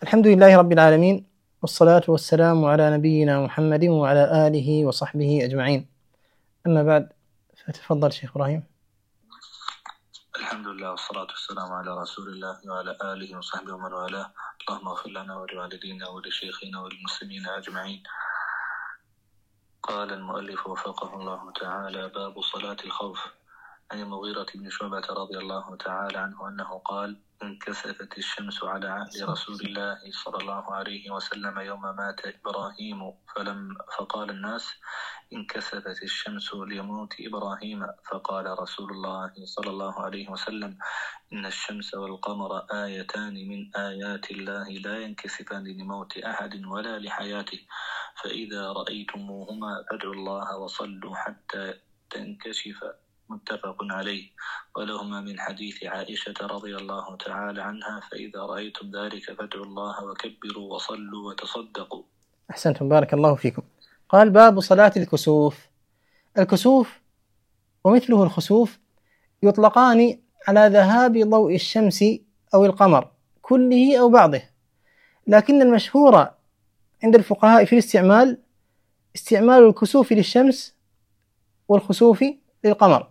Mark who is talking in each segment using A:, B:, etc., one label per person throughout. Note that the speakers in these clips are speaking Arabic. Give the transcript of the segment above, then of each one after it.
A: الحمد لله رب العالمين، والصلاة والسلام على نبينا محمد وعلى آله وصحبه أجمعين. أما بعد، فتفضل شيخ إبراهيم.
B: الحمد لله والصلاة والسلام على رسول الله وعلى آله وصحبه ومن والاه. اللهم اغفر لنا ولوالدينا ولشيخنا وللمسلمين أجمعين. قال المؤلف وفقه الله تعالى: باب صلاة الخوف. عن المغيرة بن شعبة رضي الله تعالى عنه أنه قال: انكسفت الشمس على عهد رسول الله صلى الله عليه وسلم يوم مات إبراهيم فقال الناس: انكسفت الشمس لموت إبراهيم. فقال رسول الله صلى الله عليه وسلم: إن الشمس والقمر آيتان من آيات الله لا ينكسفان لموت أحد ولا لحياته، فإذا رأيتموهما فادعوا الله وصلوا حتى تنكشف. متفق عليه. ولهما من حديث عائشة رضي الله تعالى عنها: فإذا رأيتم ذلك فادعوا الله وكبروا وصلوا وتصدقوا.
A: أحسنتم، بارك الله فيكم. قال: باب صلاة الكسوف. الكسوف ومثله الخسوف يطلقان على ذهاب ضوء الشمس أو القمر كله أو بعضه، لكن المشهور عند الفقهاء في الاستعمال استعمال الكسوف للشمس والخسوف للقمر.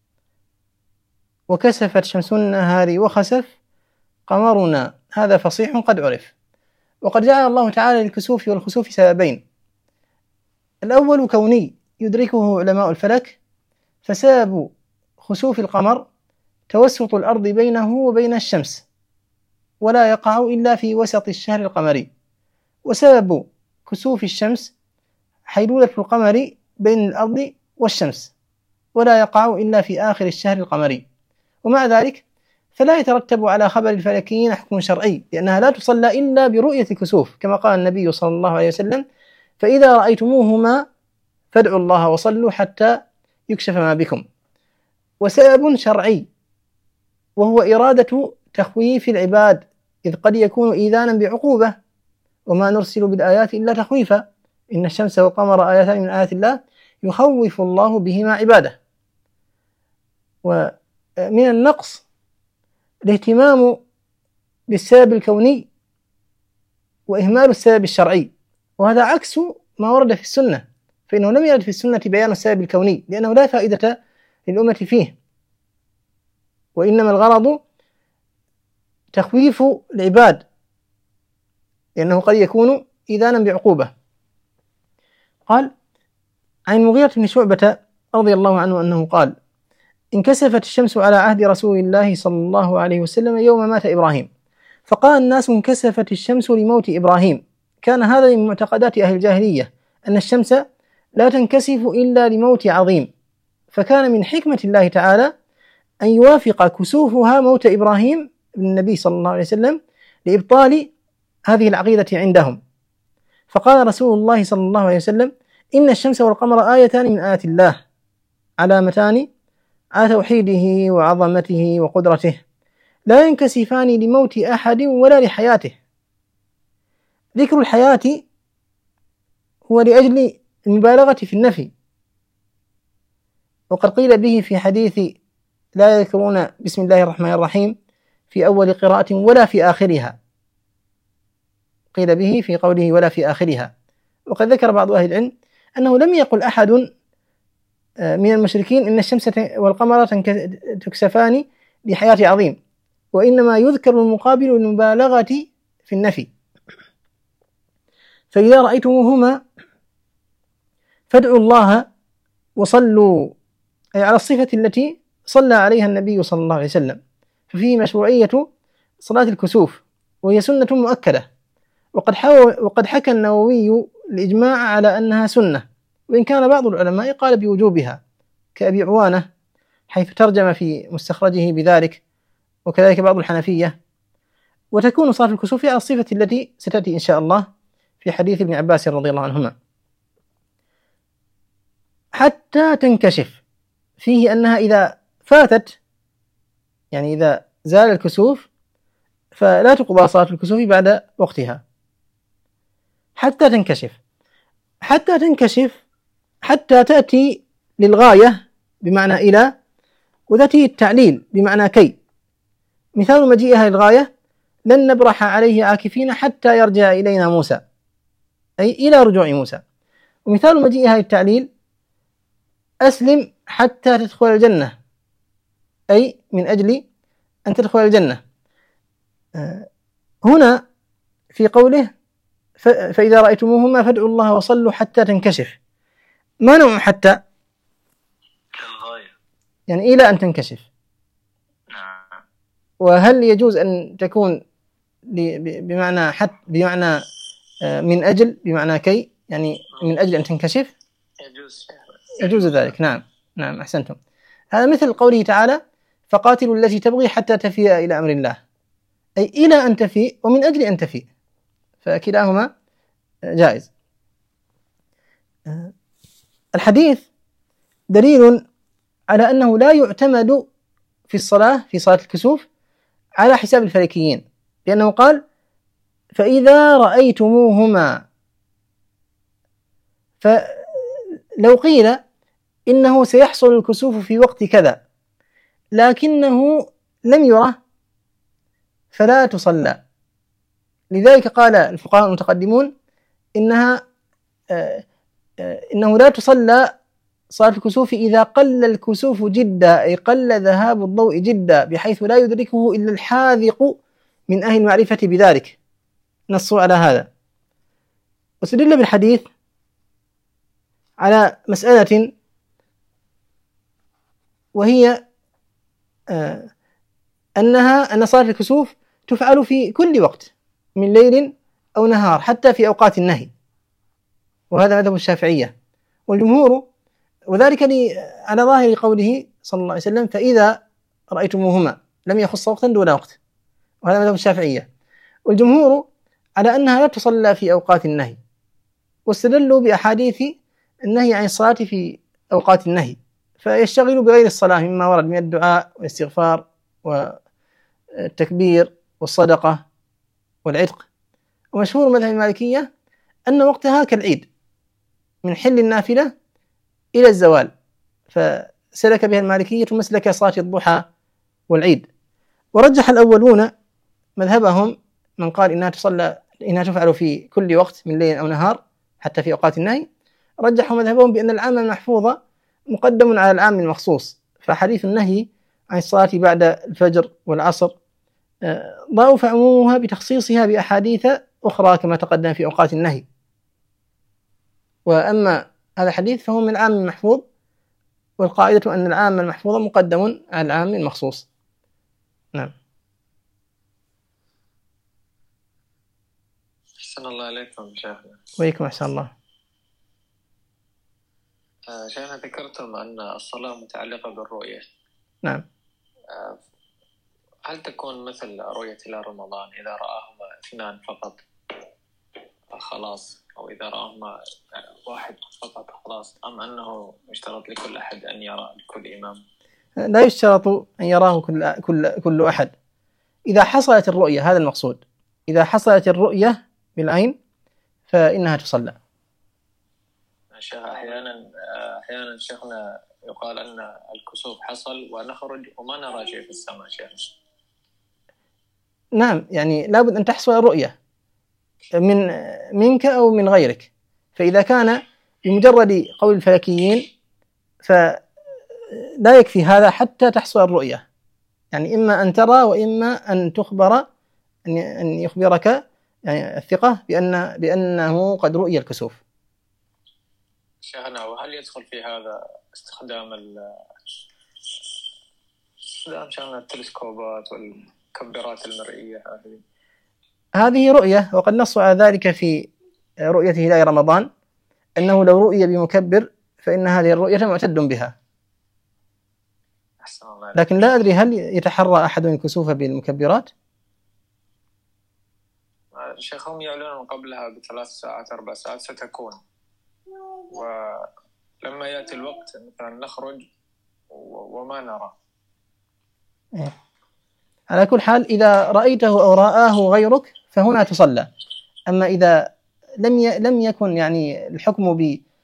A: وكسفت شمس النهار وخسف قمرنا، هذا فصيح قد عرف. وقد جعل الله تعالى للكسوف والخسوف سببين: الأول كوني يدركه علماء الفلك، فسبب خسوف القمر توسط الأرض بينه وبين الشمس ولا يقع إلا في وسط الشهر القمري، وسبب كسوف الشمس حيلولة القمر بين الأرض والشمس ولا يقع إلا في آخر الشهر القمري. ومع ذلك فلا يترتب على خبر الفلكيين حكم شرعي، لأنها لا تصلى إلا برؤية الكسوف، كما قال النبي صلى الله عليه وسلم: فإذا رأيتموهما فادعوا الله وصلوا حتى يكشف ما بكم. وسبب شرعي وهو إرادة تخويف العباد، إذ قد يكون إيذانا بعقوبة: وما نرسل بالآيات إلا تخويفا، إن الشمس والقمر آياتان من آيات الله يخوف الله بهما عباده. ومن النقص الاهتمام بالسبب الكوني وإهمال السبب الشرعي، وهذا عكس ما ورد في السنة، فإنه لم يرد في السنة بيان السبب الكوني لأنه لا فائدة للأمة فيه، وإنما الغرض تخويف العباد لأنه قد يكون إذانا بعقوبة. قال: عن المغيرة بن شعبة رضي الله عنه أنه قال: انكسفت الشمس على عهد رسول الله صلى الله عليه وسلم يوم مات إبراهيم، فقال الناس: انكسفت الشمس لموت إبراهيم. كان هذا من معتقدات أهل الجاهلية أن الشمس لا تنكسف إلا لموت عظيم، فكان من حكمة الله تعالى أن يوافق كسوفها موت إبراهيم بن النبي صلى الله عليه وسلم لإبطال هذه العقيدة عندهم. فقال رسول الله صلى الله عليه وسلم: إن الشمس والقمر آيتان من آيات الله علامتان على توحيده وعظمته وقدرته، لا ينكسفان لموت أحد ولا لحياته. ذكر الحياة هو لأجل المبالغة في النفي، وقد قيل به في حديث: لا يذكرون بسم الله الرحمن الرحيم في أول قراءة ولا في آخرها، قيل به في قوله ولا في آخرها. وقد ذكر بعض أهل العلم أنه لم يقل أحد من المشركين إن الشمس والقمر تكسفان لحياة عظيم، وإنما يذكر المقابل المبالغة في النفي. فإذا رأيتموهما فادعوا الله وصلوا، أي على الصفة التي صلى عليها النبي صلى الله عليه وسلم. ففيه مشروعية صلاة الكسوف، وهي سنة مؤكدة، وقد حكى النووي الإجماع على أنها سنة، وإن كان بعض العلماء قال بوجوبها كأبي عوانة حيث ترجم في مستخرجه بذلك، وكذلك بعض الحنفية. وتكون صلاة الكسوف على الصفة التي ستأتي إن شاء الله في حديث ابن عباس رضي الله عنهما. حتى تنكشف فيه أنها إذا فاتت، يعني إذا زال الكسوف فلا تقضى صلاة الكسوف بعد وقتها. حتى تنكشف، حتى تنكشف، حتى تأتي للغاية بمعنى إلى، وتأتي التعليل بمعنى كي. مثال مجيئها للغاية: لن نبرح عليه عاكفين حتى يرجع إلينا موسى، أي إلى رجوع موسى. ومثال مجيء هذا التعليل: أسلم حتى تدخل الجنة، أي من أجل أن تدخل الجنة. هنا في قوله فإذا رأيتموهما فادعوا الله وصلوا حتى تنكشف، ما نوع حتى؟
B: كالغاية،
A: يعني إلى أن تنكشف.
B: نعم.
A: وهل يجوز أن تكون بمعنى حتى، بمعنى من أجل، بمعنى كي، يعني من أجل أن تنكشف؟ يجوز ذلك. نعم نعم، أحسنتم. هذا مثل قوله تعالى: فقاتلوا التي تبغي حتى تفيء إلى أمر الله، أي إلى أن تفيء ومن أجل أن تفيء، فكلاهما جائز. الحديث دليل على أنه لا يعتمد في الصلاة، في صلاة الكسوف، على حساب الفلكيين، لأنه قال: فإذا رأيتموهما. فلو قيل إنه سيحصل الكسوف في وقت كذا لكنه لم يره فلا تصلى. لذلك قال الفقهاء المتقدمون إنه لا تصلى صلاة الكسوف إذا قل الكسوف جدا، أي قل ذهاب الضوء جدا بحيث لا يدركه إلا الحاذق من أهل المعرفة بذلك. نصوا على هذا. واستدل بالحديث على مسألة، وهي أن صلاة الكسوف تفعل في كل وقت من ليل أو نهار، حتى في أوقات النهي، وهذا مذهب الشافعية والجمهور، وذلك على ظاهر قوله صلى الله عليه وسلم: فإذا رأيتموهما، لم يخص وقتا دون وقت، وهذا مذهب الشافعية. والجمهور على أنها لا تصلى في أوقات النهي، واستدلوا بأحاديث النهي عن الصلاة في أوقات النهي، فيشتغلوا بغير الصلاة مما ورد من الدعاء والاستغفار والتكبير والصدقة والعتق. ومشهور مذهب المالكية أن وقتها كالعيد، من حل النافلة إلى الزوال، فسلك بها المالكية مسلك صلاة الضحى والعيد. ورجح الأولون مذهبهم من قال إنها تفعل في كل وقت من ليل أو نهار حتى في أوقات النهي، رجحوا مذهبهم بأن العام المحفوظ مقدم على العام المخصوص، فحديث النهي عن الصلاة بعد الفجر والعصر ضعف عمومها بتخصيصها بأحاديث أخرى كما تقدم في أوقات النهي. وأما هذا الحديث فهو من العام المحفوظ، والقاعدة أن العام المحفوظ مقدم على العام المخصوص. نعم.
B: أحسن الله عليكم شيخنا.
A: وإليكم أحسن الله.
B: شيخنا، ذكرتم أن الصلاة متعلقة بالرؤية.
A: نعم.
B: هل تكون مثل رؤية هلال رمضان إذا رآهما اثنان فقط خلاص، أو إذا رآهما واحد فقط خلاص، أم أنه يشترط لكل أحد أن يرى لكل إمام؟
A: لا يشترط أن يراه كل أحد. إذا حصلت الرؤية، هذا المقصود، إذا حصلت الرؤية بالعين فإنها تصلى.
B: أحيانا شيخنا يقال أن الكسوف حصل ونخرج وما نرى شيء في السماء شيخنا.
A: نعم، يعني لابد أن تحصل الرؤية منك أو من غيرك. فإذا كان بمجرد قول الفلكيين فلا يكفي هذا حتى تحصل الرؤية، يعني إما أن ترى وإما أن تخبر، أن يخبرك يعني الثقة بأنه قد رؤي الكسوف.
B: شيخنا، وهل يدخل في هذا استخدام شيخنا التلسكوبات والكبرات المرئية؟
A: هذه رؤية، وقد نص على ذلك في رؤية هلال رمضان، أنه لو رؤي بمكبر فإن هذه الرؤية معتد بها. لكن لا أدري هل يتحرى أحد الكسوف بالمكبرات؟
B: الشيخ هم يعلنون قبلها ب3 ساعات 4 ساعات ستكون، ولما يأتي الوقت مثلا نخرج وما نرى.
A: على كل حال إذا رأيته أو رآه غيرك فهنا تصلى. أما إذا لم يكن يعني الحكم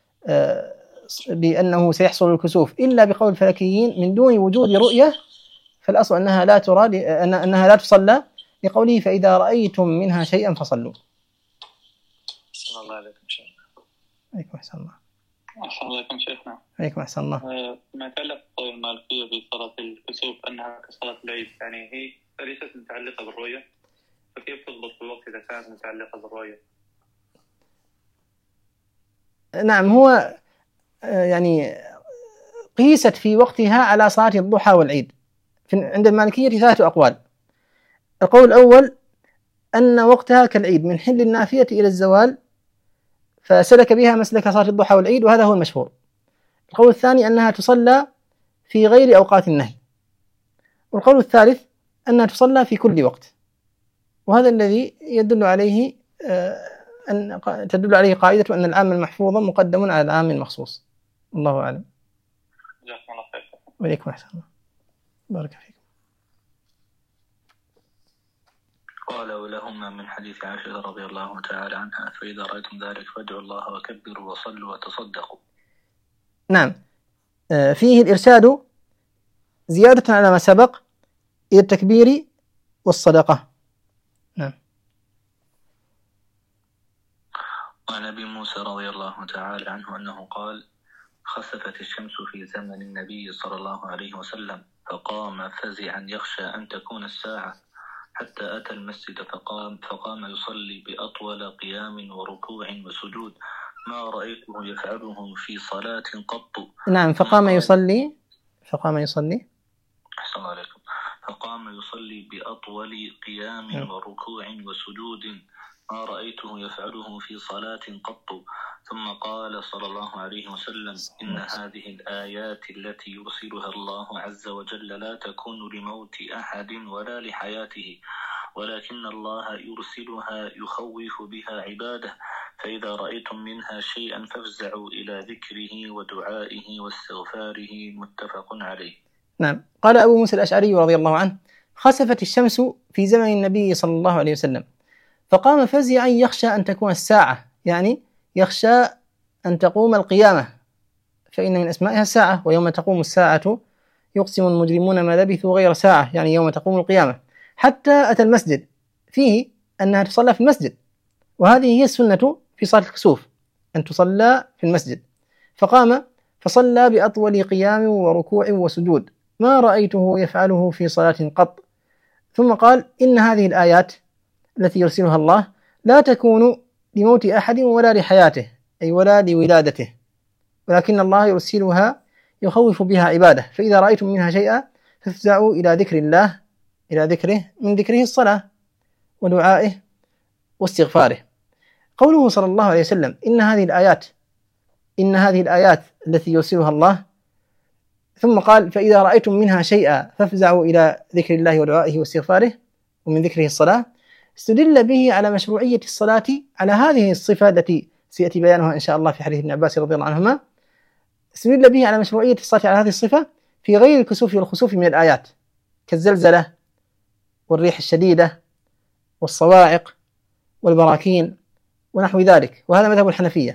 A: بأنه سيحصل الكسوف إلا بقول الفلكيين من دون وجود رؤية، فالأصل أنها لا تصلى، لقوله فإذا رأيتم منها شيئا فصلوا.
B: أحسن الله عليكم شيخنا.
A: عليكم أحسن الله.
B: أحسن الله عليكم شيخنا.
A: عليكم أحسن الله.
B: ما يتعلق بقول المالكية في صلاة الكسوف أنها كصلاة العيد، يعني هي ليست متعلقة بالرؤية، فكيف تضبط في الوقت إذا كانت متعلقة بالرؤية؟
A: نعم، هو يعني قيست في وقتها على صلاة الضحى والعيد. عند المالكية 3 أقوال. القول الأول أن وقتها كالعيد من حل النافية إلى الزوال، فسلك بها مسلك صلاة الضحى والعيد، وهذا هو المشهور. القول الثاني أنها تصلى في غير أوقات النهي. والقول الثالث أنها تصلى في كل وقت، وهذا الذي تدل عليه قاعدة أن العام المحفوظ مقدم على العام المخصوص. الله أعلم.
B: جزاكم الله خير.
A: وعليكم أحسن الله. بارك فيكم.
B: قالوا لهما من حديث عائشة رضي الله تعالى عنها فإذا رأيتم ذلك فادعوا الله وكبروا وصلوا وتصدقوا.
A: نعم، فيه الإرشاد زيادة على ما سبق إلى التكبير والصدقة. نعم.
B: وعن أبي موسى رضي الله تعالى عنه أنه قال خسفت الشمس في زمن النبي صلى الله عليه وسلم فقام فزعا يخشى أن تكون الساعة حتى أتى المسجد فقام يصلي بأطول قيام وركوع وسجود ما رأيته يفعله في صلاة قط.
A: نعم، فقام يصلي
B: أحسن الله عليكم. فقام يصلي بأطول قيام وركوع وسجود ما رأيته يفعله في صلاة قط. ثم قال صلى الله عليه وسلم إن هذه الآيات التي يرسلها الله عز وجل لا تكون لموت أحد ولا لحياته، ولكن الله يرسلها يخوف بها عباده، فإذا رأيتم منها شيئا فافزعوا إلى ذكره ودعائه واستغفاره. متفق عليه.
A: نعم. قال أبو موسى الأشعري رضي الله عنه خسفت الشمس في زمن النبي صلى الله عليه وسلم فقام فزعا يخشى أن تكون الساعة، يعني يخشى أن تقوم القيامة، فإن من أسمائها الساعة، ويوم تقوم الساعة يقسم المجرمون ما لبثوا غير ساعة، يعني يوم تقوم القيامة. حتى أتى المسجد، فيه أنها تصلى في المسجد، وهذه هي السنة في صلاة الكسوف أن تصلى في المسجد. فقام فصلى بأطول قيام وركوع وسجود ما رأيته يفعله في صلاة قط. ثم قال إن هذه الآيات التي يرسلها الله لا تكون لموت أحد ولا لحياته، أي ولا لولادته، ولكن الله يرسلها يخوف بها عباده، فإذا رأيتم منها شيئا فافزعوا إلى ذكر الله، إلى ذكره، من ذكره الصلاة ودعائه واستغفاره. قوله صلى الله عليه وسلم إن هذه الآيات التي يرسلها الله، ثم قال فإذا رأيتم منها شيئا فافزعوا إلى ذكر الله ودعائه واستغفاره ومن ذكره الصلاة، استدل به على مشروعية الصلاة على هذه الصفة التي سيأتي بيانها إن شاء الله في حديث ابن عباس رضي الله عنهما. استدل به على مشروعية الصلاة على هذه الصفة في غير الكسوف والخسوف من الآيات كالزلزلة والريح الشديدة والصواعق والبراكين ونحو ذلك، وهذا مذهب الحنفية.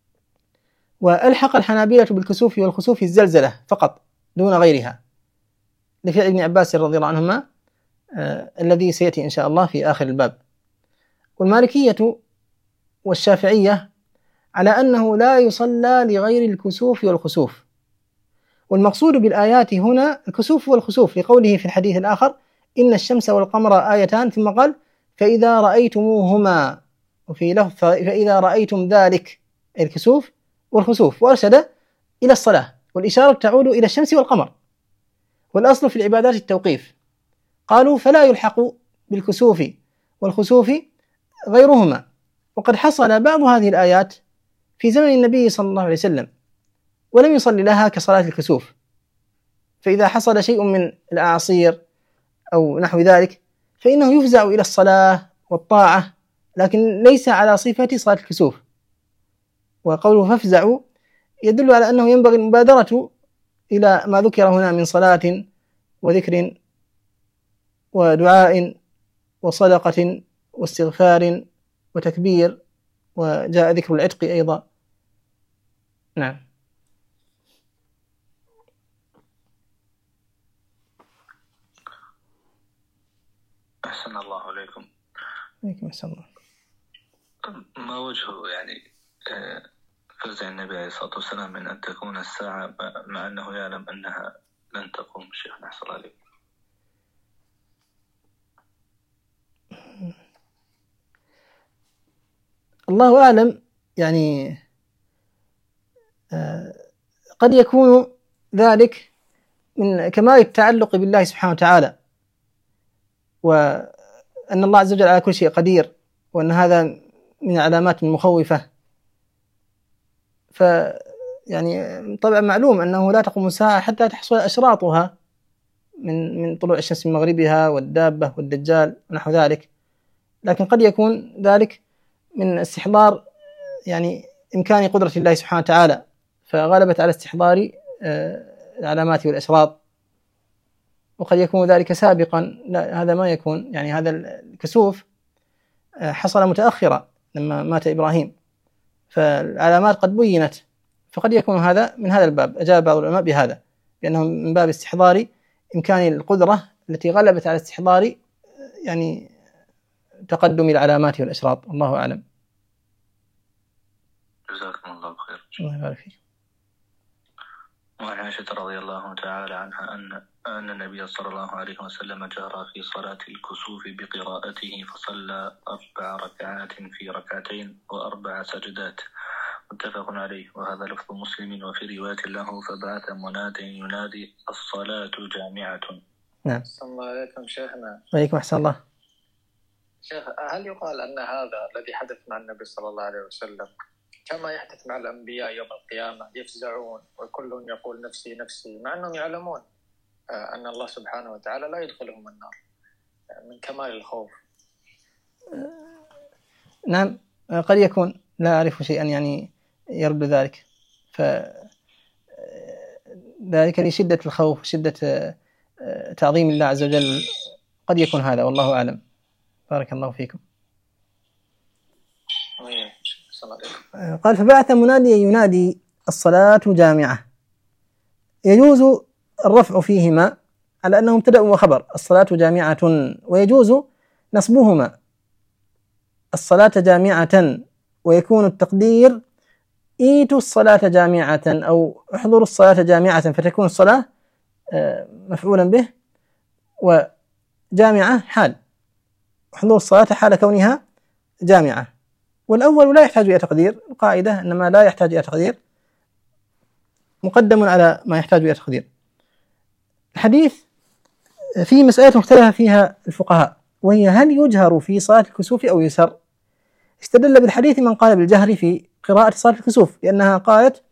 A: وألحق الحنابلة بالكسوف والخسوف الزلزلة فقط دون غيرها لفعل ابن عباس رضي الله عنهما الذي سيأتي إن شاء الله في آخر الباب. والمالكية والشافعية على أنه لا يصلى لغير الكسوف والخسوف، والمقصود بالآيات هنا الكسوف والخسوف لقوله في الحديث الآخر إن الشمس والقمر آيتان، ثم قال فإذا رأيتموهما، وفي لفظ فإذا رأيتم ذلك الكسوف والخسوف، وأرشد إلى الصلاة، والإشارة تعود إلى الشمس والقمر، والأصل في العبادات التوقيف. قالوا فلا يلحق بالكسوف والخسوف غيرهما، وقد حصل بعض هذه الآيات في زمن النبي صلى الله عليه وسلم ولم يصلي لها كصلاة الكسوف، فإذا حصل شيء من الأعاصير أو نحو ذلك فإنه يفزع إلى الصلاة والطاعة، لكن ليس على صفة صلاة الكسوف. وقوله فافزعوا يدل على أنه ينبغي المبادرة إلى ما ذكر هنا من صلاة وذكر ودعاء وصدقة واستغفار وتكبير، وجاء ذكر العتق أيضا. نعم.
B: أحسن الله عليك.
A: عليكم السلام.
B: ما وجهه يعني فزع النبي عليه الصلاة والسلام من أن تكون الساعة مع أنه يعلم أنها لن تقوم؟ الشيخ نحصل عليه.
A: الله أعلم، يعني قد يكون ذلك من كمال التعلق بالله سبحانه وتعالى، وأن الله عز وجل على كل شيء قدير، وأن هذا من علامات المخوفة. يعني طبعا معلوم أنه لا تقوم الساعة حتى تحصل أشراطها من طلوع الشمس من مغربها والدابة والدجال ونحو ذلك، لكن قد يكون ذلك من استحضار يعني إمكان قدرة الله سبحانه وتعالى، فغلبت على استحضار العلامات والأشراط. وقد يكون ذلك سابقا، لا هذا ما يكون، يعني هذا الكسوف حصل متأخرا لما مات إبراهيم، فالعلامات قد بينت، فقد يكون هذا من هذا الباب. أجاب بعض العلماء بهذا، بأنه من باب استحضار إمكان القدرة التي غلبت على استحضار يعني تقدم العلامات والأشراط. الله أعلم.
B: جزاكم الله خير.
A: الله يبارك فيك.
B: وعن عائشة رضي الله تعالى عنها أن النبي صلى الله عليه وسلم جهر في صلاة الكسوف بقراءته، فصلى 4 ركعات في ركعتين و4 سجدات، متفق عليه. وهذا لفظ مسلم. وفي رواية له فبعث مناد ينادي الصلاة جامعة.
A: نعم.
C: السلام عليكم شيخنا.
A: وعليكم أحسن الله.
C: شيخ، هل يقال أن هذا الذي حدث مع النبي صلى الله عليه وسلم كما يحدث مع الأنبياء يوم القيامة، يفزعون وكل يقول نفسي نفسي، مع أنهم يعلمون أن الله سبحانه وتعالى لا يدخلهم النار من كمال الخوف؟
A: نعم قد يكون، لا أعرف شيئا يعني يرد ذلك، فذلك لشدة الخوف وشدة تعظيم الله عز وجل، قد يكون هذا، والله أعلم. بارك الله فيكم. قال فبعث مناديا ينادي الصلاة جامعة. يجوز الرفع فيهما على أنه مبتدأ وخبر، الصلاة جامعة، ويجوز نصبهما الصلاة جامعة، ويكون التقدير إيتوا الصلاة جامعة أو احضروا الصلاة جامعة، فتكون الصلاة مفعولا به، وجامعة حال، احضروا الصلاة حال كونها جامعة. والأول لا يحتاج إلى تقدير، القاعدة إنما لا يحتاج إلى تقدير مقدم على ما يحتاج إلى تقدير. الحديث فيه مسألة مختلفة فيها الفقهاء، وهي هل يجهر في صلاة الكسوف أو يسر؟ استدل بالحديث من قال بالجهر في قراءة صلاة الكسوف، لأنها قالت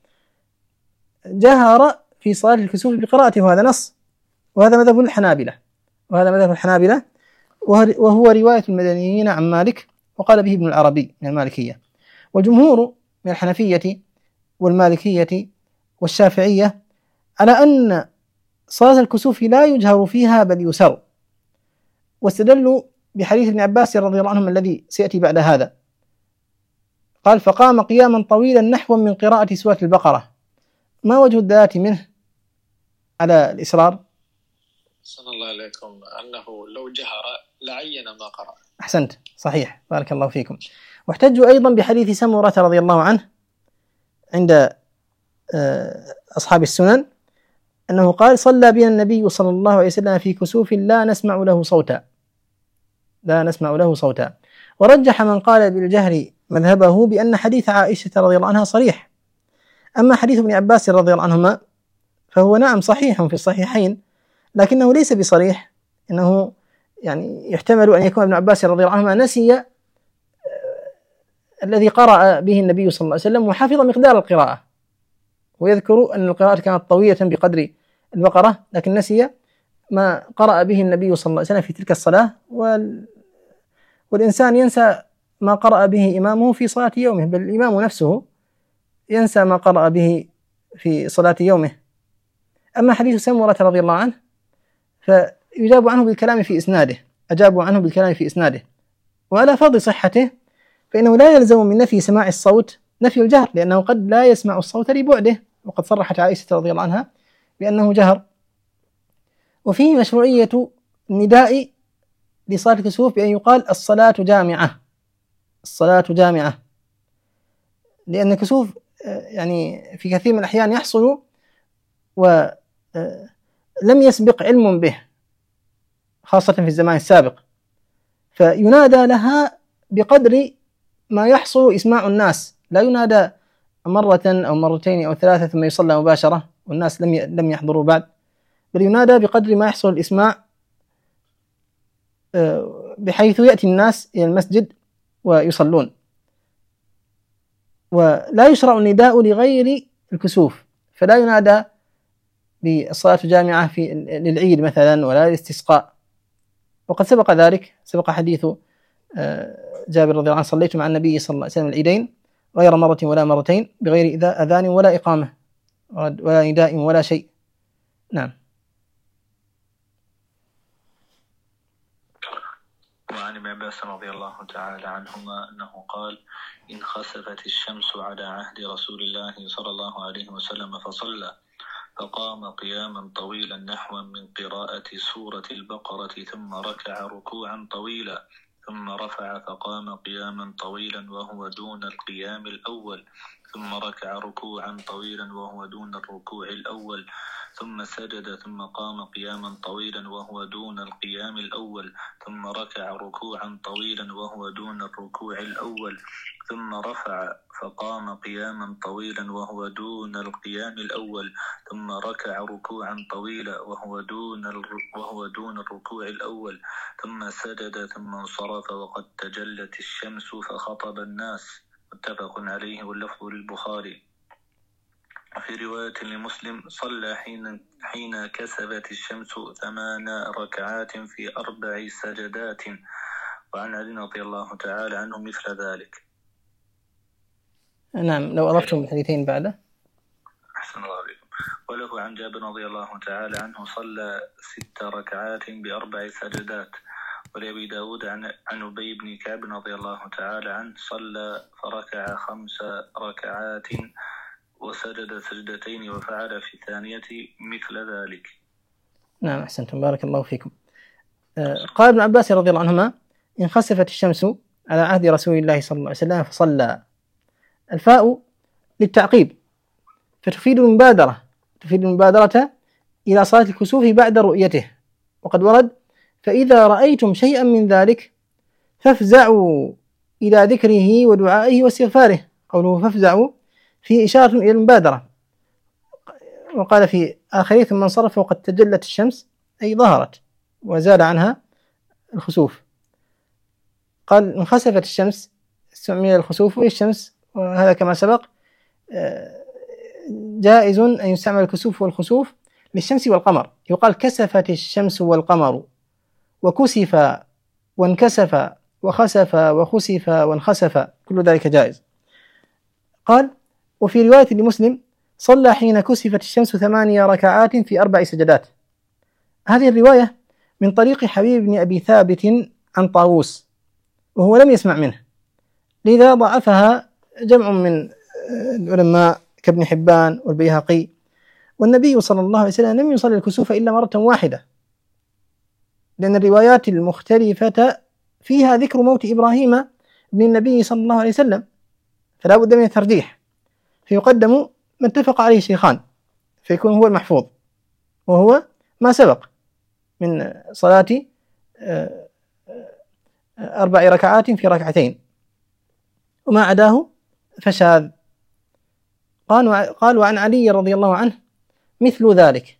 A: جهر في صلاة الكسوف بقراءته، وهذا نص، وهذا مذهب الحنابلة، وهو رواية المدنيين عن مالك، وقال به ابن العربي من المالكية. والجمهور من الحنفية والمالكية والشافعية على أن صلاة الكسوف لا يجهر فيها بل يسر، واستدلوا بحديث ابن عباس رضي الله عنهم الذي سيأتي بعد هذا. قال فقام قياما طويلا نحو من قراءة سورة البقرة. ما وجه الدلالة منه على الإصرار؟
C: صلى الله عليكم أنه لو جهر لعين ما قرأ.
A: أحسنت، صحيح، بارك الله فيكم. واحتجوا أيضا بحديث سمرة رضي الله عنه عند أصحاب السنن أنه قال صلى بنا النبي صلى الله عليه وسلم في كسوف لا نسمع له صوتا. ورجح من قال بالجهر مذهبه بأن حديث عائشة رضي الله عنها صريح. أما حديث ابن عباس رضي الله عنهما فهو نعم صحيح في الصحيحين، لكنه ليس بصريح، إنه يعني يحتمل أن يكون ابن عباس رضي الله عنهما نسي الذي قرأ به النبي صلى الله عليه وسلم وحفظ مقدار القراءة، ويذكر أن القراءة كانت طويلة بقدر البقرة، لكن نسي ما قرأ به النبي صلى الله عليه وسلم في تلك الصلاة. والإنسان ينسى ما قرأ به إمامه في صلاة يومه، بل الإمام نفسه ينسى ما قرأ به في صلاة يومه. أما حديث سمرة رضي الله عنه فيجاب عنه بالكلام في إسناده، أجابوا عنه بالكلام في إسناده، وعلى فرض صحته فإنه لا يلزم من نفي سماع الصوت نفي الجهر، لأنه قد لا يسمع الصوت لبعده، وقد صرحت عائشة رضي الله عنها بأنه جهر. وفيه مشروعية النداء لصلاة الكسوف بأن يقال الصلاة جامعة، الصلاة جامعة، لأن الكسوف يعني في كثير من الأحيان يحصل ولم يسبق علم به خاصة في الزمان السابق، فينادى لها بقدر ما يحصل إسماع الناس، لا ينادى مرة أو مرتين أو ثلاثة ثم يصلى مباشرة والناس لم يحضروا بعد، بل ينادى بقدر ما يحصل الإسماع بحيث يأتي الناس إلى المسجد ويصلون. ولا يشرع النداء لغير الكسوف، فلا ينادى بالصلاة جامعة للعيد مثلا ولا للاستسقاء. وقد سبق ذلك، سبق حديث جابر رضي الله عنه: صليت مع النبي صلى الله عليه وسلم العيدين غير مرة ولا مرتين بغير أذان ولا إقامة ولا نداء ولا شيء. نعم.
B: وعن ابن عباس رضي الله تعالى عنهما أنه قال: إن خسفت الشمس على عهد رسول الله صلى الله عليه وسلم فصلى، فقام قياما طويلا نحوا من قراءة سورة البقرة، ثم ركع ركوعا طويلا، ثم رفع فقام قياما طويلا وهو دون القيام الأول، ثم ركع ركوعا طويلا وهو دون الركوع الأول، ثم سجد ثم قام قياما طويلا وهو دون القيام الأول، ثم ركع ركوعا طويلا وهو دون الركوع الأول، ثم رفع فقام قياما طويلا وهو دون القيام الأول، ثم ركع ركوعا طويلا وهو دون الركوع الأول، ثم سجد ثم انصرف وقد تجلت الشمس فخطب الناس. متفق عليه واللفظ للبخاري. في رواية لمسلم: صلى حين كسفت الشمس 8 ركعات في 4 سجدات. وعن علي رضي الله تعالى عنه مثل ذلك.
A: نعم، لو أضفتم الحديثين بعده.
B: أحسن الله بكم. وله عن جابر رضي الله تعالى عنه: صلى 6 ركعات ب4 سجدات. ولأبي داود عن أبي بن كعب رضي الله تعالى عنه: صلى فركع 5 ركعات وسجد سجدتين وفعل في الثانية مثل ذلك.
A: نعم، أحسنتم، بارك الله فيكم. قال ابن عباس رضي الله عنهما: إن خسفت الشمس على عهد رسول الله صلى الله عليه وسلم فصلى. الفاء للتعقيب، فتفيد المبادرة إلى صلاة الكسوف بعد رؤيته. وقد ورد: فإذا رأيتم شيئا من ذلك فافزعوا إلى ذكره ودعائه واستغفاره. قوله فافزعوا فيه إشارة إلى المبادرة. وقال في آخره: ثم انصرف وقد تجلت الشمس، أي ظهرت وزال عنها الخسوف. قال: انخسفت الشمس، استعمل الخسوف والشمس، وهذا كما سبق جائز أن يستعمل الكسوف والخسوف للشمس والقمر. يقال كسفت الشمس والقمر، وكسف وانكسف وخسف وخسف وانخسف، كل ذلك جائز. قال: وفي رواية لمسلم: صلى حين كسفت الشمس 8 ركعات في 4 سجدات. هذه الرواية من طريق حبيب بن أبي ثابت عن طاووس، وهو لم يسمع منه، لذا ضعفها جمع من العلماء كابن حبان والبيهقي. والنبي صلى الله عليه وسلم لم يصلي الكسوف إلا مرة واحدة، لأن الروايات المختلفة فيها ذكر موت إبراهيم بن النبي صلى الله عليه وسلم، فلا بد من الترجيح، فيقدم ما اتفق عليه الشيخان فيكون هو المحفوظ، وهو ما سبق من صلاة 4 ركعات في 2 ركعتين، وما عداه فشاذ. قال: وعن علي رضي الله عنه مثل ذلك.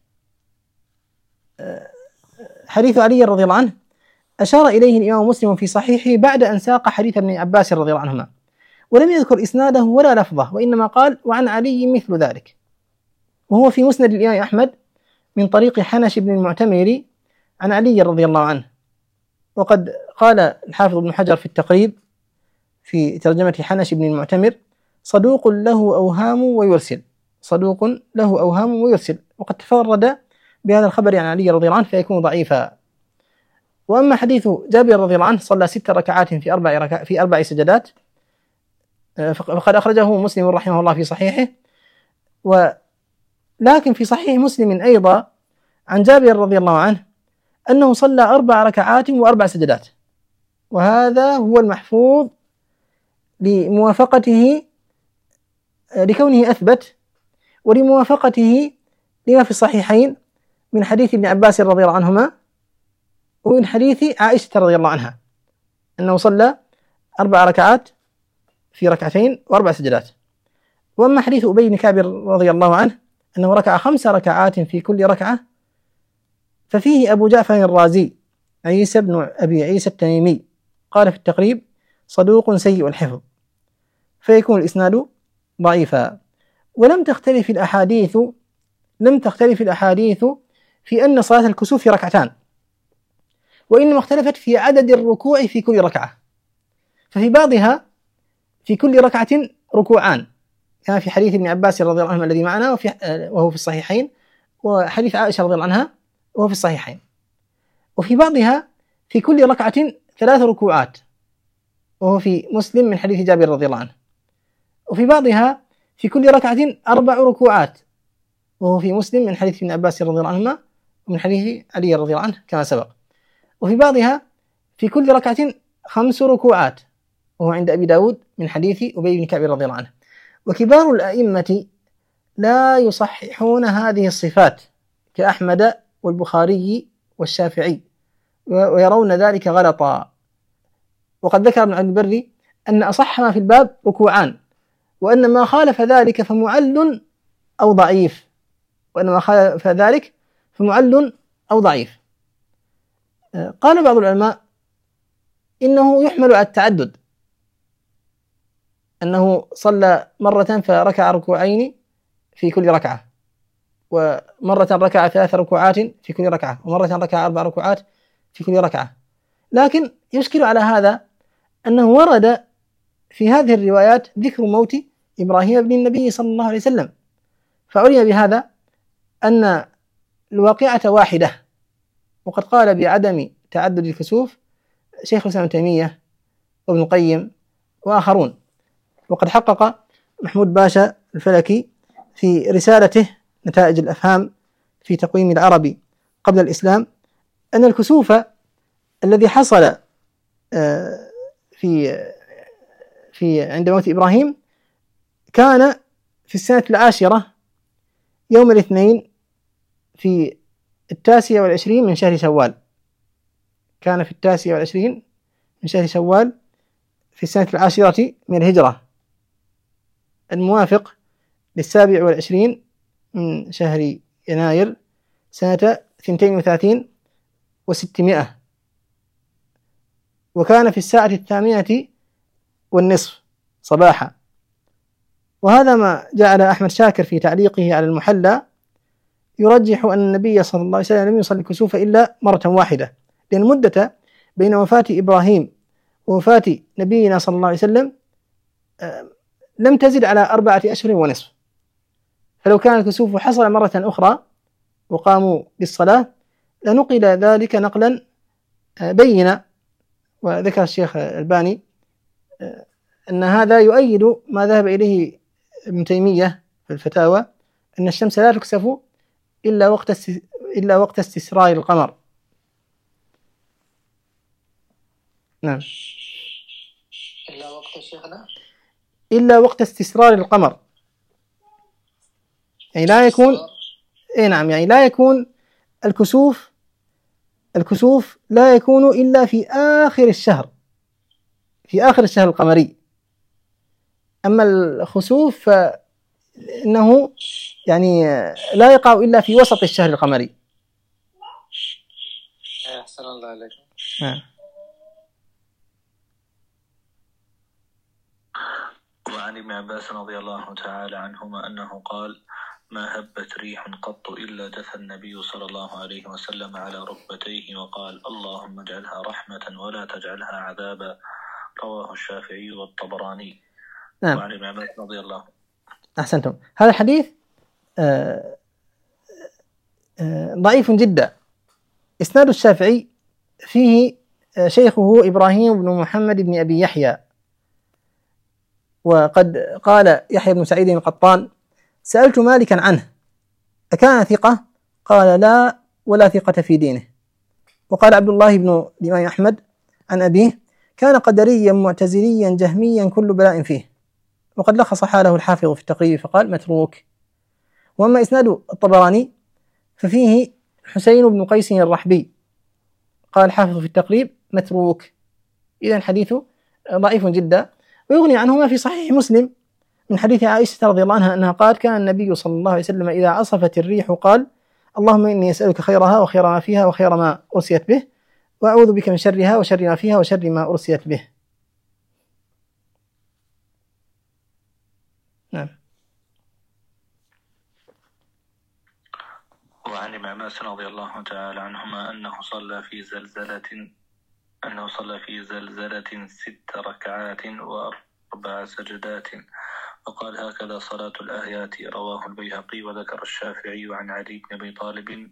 A: حديث علي رضي الله عنه أشار إليه الإمام مسلم في صحيحه بعد أن ساق حديث ابن عباس رضي الله عنهما، ولم يذكر إسناده ولا لفظه، وإنما قال: وعن علي مثل ذلك. وهو في مسند الإمام أحمد من طريق حنش بن المعتمر عن علي رضي الله عنه. وقد قال الحافظ ابن حجر في التقريب في ترجمة حنش بن المعتمر: صدوق له أوهام ويرسل، صدوق له أوهام ويرسل. وقد تفرد بهذا الخبر عن علي رضي الله عنه فيكون ضعيفا. وأما حديث جابر رضي الله عنه: صلى 6 ركعات في 4 سجدات، فقد أخرجه مسلم رحمه الله في صحيحه. ولكن في صحيح مسلم أيضا عن جابر رضي الله عنه أنه صلى 4 ركعات و4 سجدات، وهذا هو المحفوظ لموافقته لكونه أثبت، ولموافقته لما في الصحيحين من حديث ابن عباس رضي الله عنهما ومن حديث عائشة رضي الله عنها أنه صلى 4 ركعات في ركعتين و4 سجدات. وأما حديث أبي بن كعب رضي الله عنه أنه ركع 5 ركعات في كل ركعة، ففيه أبو جعفر الرازي عيسى بن أبي عيسى التميمي قال في التقريب صدوق سيء الحفظ، فيكون الإسناد ضعيفا. ولم تختلف الأحاديث في أن صلاة الكسوف في ركعتان، وإنما اختلفت في عدد الركوع في كل ركعة، ففي بعضها في كل ركعة ركوعان كان في حديث ابن عباس رضي الله عنه الذي معنا وهو في الصحيحين، وحديث عائشة رضي الله عنها وهو في الصحيحين. وفي بعضها في كل ركعة 3 ركوعات وهو في مسلم من حديث جابر رضي الله عنه. وفي بعضها في كل ركعة 4 ركوعات وهو في مسلم من حديث ابن عباس رضي الله عنهما ومن حديث علي رضي الله عنه كما سبق. وفي بعضها في كل ركعة 5 ركوعات وهو عند أبي داود من حديث أبي بن كعب رضي الله عنه. وكبار الأئمة لا يصححون هذه الصفات كأحمد والبخاري والشافعي، ويرون ذلك غلطا. وقد ذكر ابن عبد البر أن أصح ما في الباب ركوعان، وأن ما خالف ذلك فمعل أو ضعيف، قال بعض العلماء إنه يحمل على التعدد، أنه صلى مرة فركع ركوعين في كل ركعة، ومرة ركع 3 ركوعات في كل ركعة، ومرة ركع 4 ركوعات في كل ركعة. لكن يشكل على هذا أنه ورد في هذه الروايات ذكر موت إبراهيم بن النبي صلى الله عليه وسلم، فعلم بهذا أن الواقعة واحدة. وقد قال بعدم تعدد الكسوف شيخ الإسلام ابن تيمية وابن القيم وآخرون. وقد حقق محمود باشا الفلكي في رسالته نتائج الأفهام في تقويم العربي قبل الإسلام أن الكسوف الذي حصل في عند موت إبراهيم كان في السنة 10 يوم الاثنين في 29 من شهر شوال، كان في 29 من شهر شوال في السنة 10 من الهجرة، الموافق 27 من شهر يناير سنة 32 و600، وكان في 8:08 صباحا. وهذا ما جعل أحمد شاكر في تعليقه على المحلى يرجح أن النبي صلى الله عليه وسلم لم يصلي الكسوف إلا مرة واحدة، لأن المدة بين وفاة إبراهيم ووفاة نبينا صلى الله عليه وسلم لم تزد على 4 أشهر ونصف، فلو كان الكسوف حصل مرة أخرى وقاموا بالصلاة لنقل ذلك نقلا بينا. وذكر الشيخ الألباني أن هذا يؤيد ما ذهب إليه ابن تيمية في الفتاوى أن الشمس لا تكسف إلا وقت استسرار القمر. نعم،
C: إلا وقت شيخنا
A: إلا وقت استسرار القمر، يعني لا يكون نعم، يعني لا يكون الكسوف لا يكون إلا في آخر الشهر، في آخر الشهر القمري. أما الخسوف فإنه يعني لا يقع إلا في وسط الشهر القمري.
C: أحسن الله عليكم.
B: وعن ابن عباس رضي الله تعالى عنهما أنه قال: ما هبت ريح قط إلا دث النبي صلى الله عليه وسلم على ركبتيه وقال: اللهم اجعلها رحمة ولا تجعلها عذابا. رواه الشافعي والطبراني.
A: نعم.
B: وعن ابن عباس رضي الله.
A: أحسنتم. هذا الحديث ضعيف جدا. إسناد الشافعي فيه شيخه إبراهيم بن محمد بن أبي يحيى، وقد قال يحيى بن سعيد القطان: سألت مالكا عنه أكان ثقة؟ قال: لا، ولا ثقة في دينه. وقال عبد الله بن الإمام أحمد عن أبيه: كان قدريا معتزليا جهميا كل بلاء فيه. وقد لخص حاله الحافظ في التقريب فقال: متروك. وأما إسناد الطبراني ففيه حسين بن قيس الرحبي، قال الحافظ في التقريب: متروك. إذن حديثه ضعيف جدا. ويغني عنه ما في صحيح مسلم من حديث عائشة رضي الله عنها أنها قال: كان النبي صلى الله عليه وسلم إذا عصفت الريح قال: اللهم إني أسألك خيرها وخير ما فيها وخير ما أرسلت به، وأعوذ بك من شرها وشر ما فيها وشر ما أرسلت به. نعم.
B: وعن ابن عباس رضي الله تعالى عنهما أنه صلى في زلزلة 6 ركعات و4 سجدات، وقال: هكذا صلاة الآيات. رواه البيهقي. وذكر الشافعي عن علي بن أبي طالب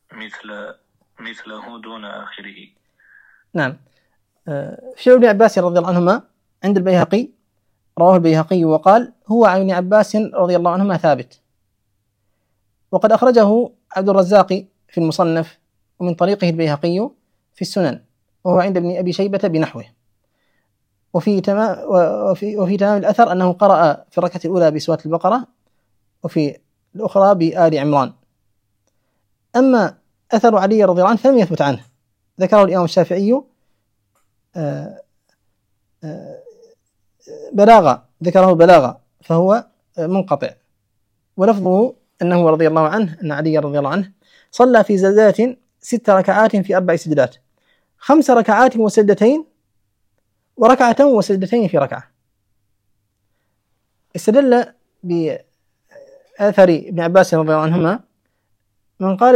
B: مثله دون آخره.
A: نعم. في ابن عباس رضي الله عنهما عند البيهقي، رواه البيهقي وقال: هو عن ابن عباس رضي الله عنهما ثابت. وقد أخرجه عبد الرزاق في المصنف، ومن طريقه البيهقي في السنن، وهو عند ابن أبي شيبة بنحوه. وفي تمام الأثر أنه قرأ في الركعة الأولى بسورة البقرة، وفي الأخرى بآل عمران. أما أثر علي رضي الله عنه فلم يثبت عنه، ذكره الإمام الشافعي ذكره بلاغا، فهو منقطع. ولفظه أنه رضي الله عنه أن علي رضي الله عنه صلى في زلزلة 6 ركعات في 4 سجدات، 5 ركعات وسجدتين، وركعة وسجدتين في ركعة. استدل بأثر ابن عباس رضي الله عنهما من قال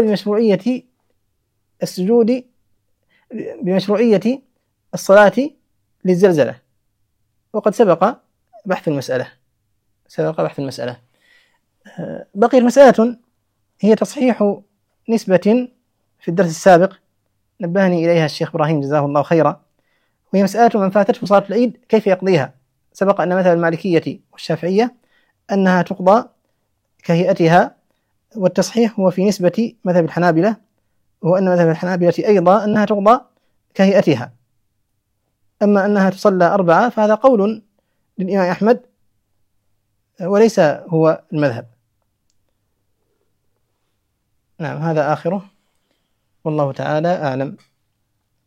A: بمشروعية الصلاة للزلزلة، وقد سبق بحث المسألة. بقي مسألة هي تصحيح نسبة في الدرس السابق نبهني إليها الشيخ إبراهيم جزاه الله خيرا، وهي مسألة من فاتته صلاة العيد كيف يقضيها. سبق أن مثل المالكية والشافعية أنها تقضى كهيئتها، والتصحيح هو في نسبة مذهب الحنابلة، وأن مذهب الحنابلة أيضا أنها تقضى كهيئتها. أما أنها تصلى 4 فهذا قول للإمام أحمد وليس هو المذهب. نعم، هذا آخره، والله تعالى أعلم.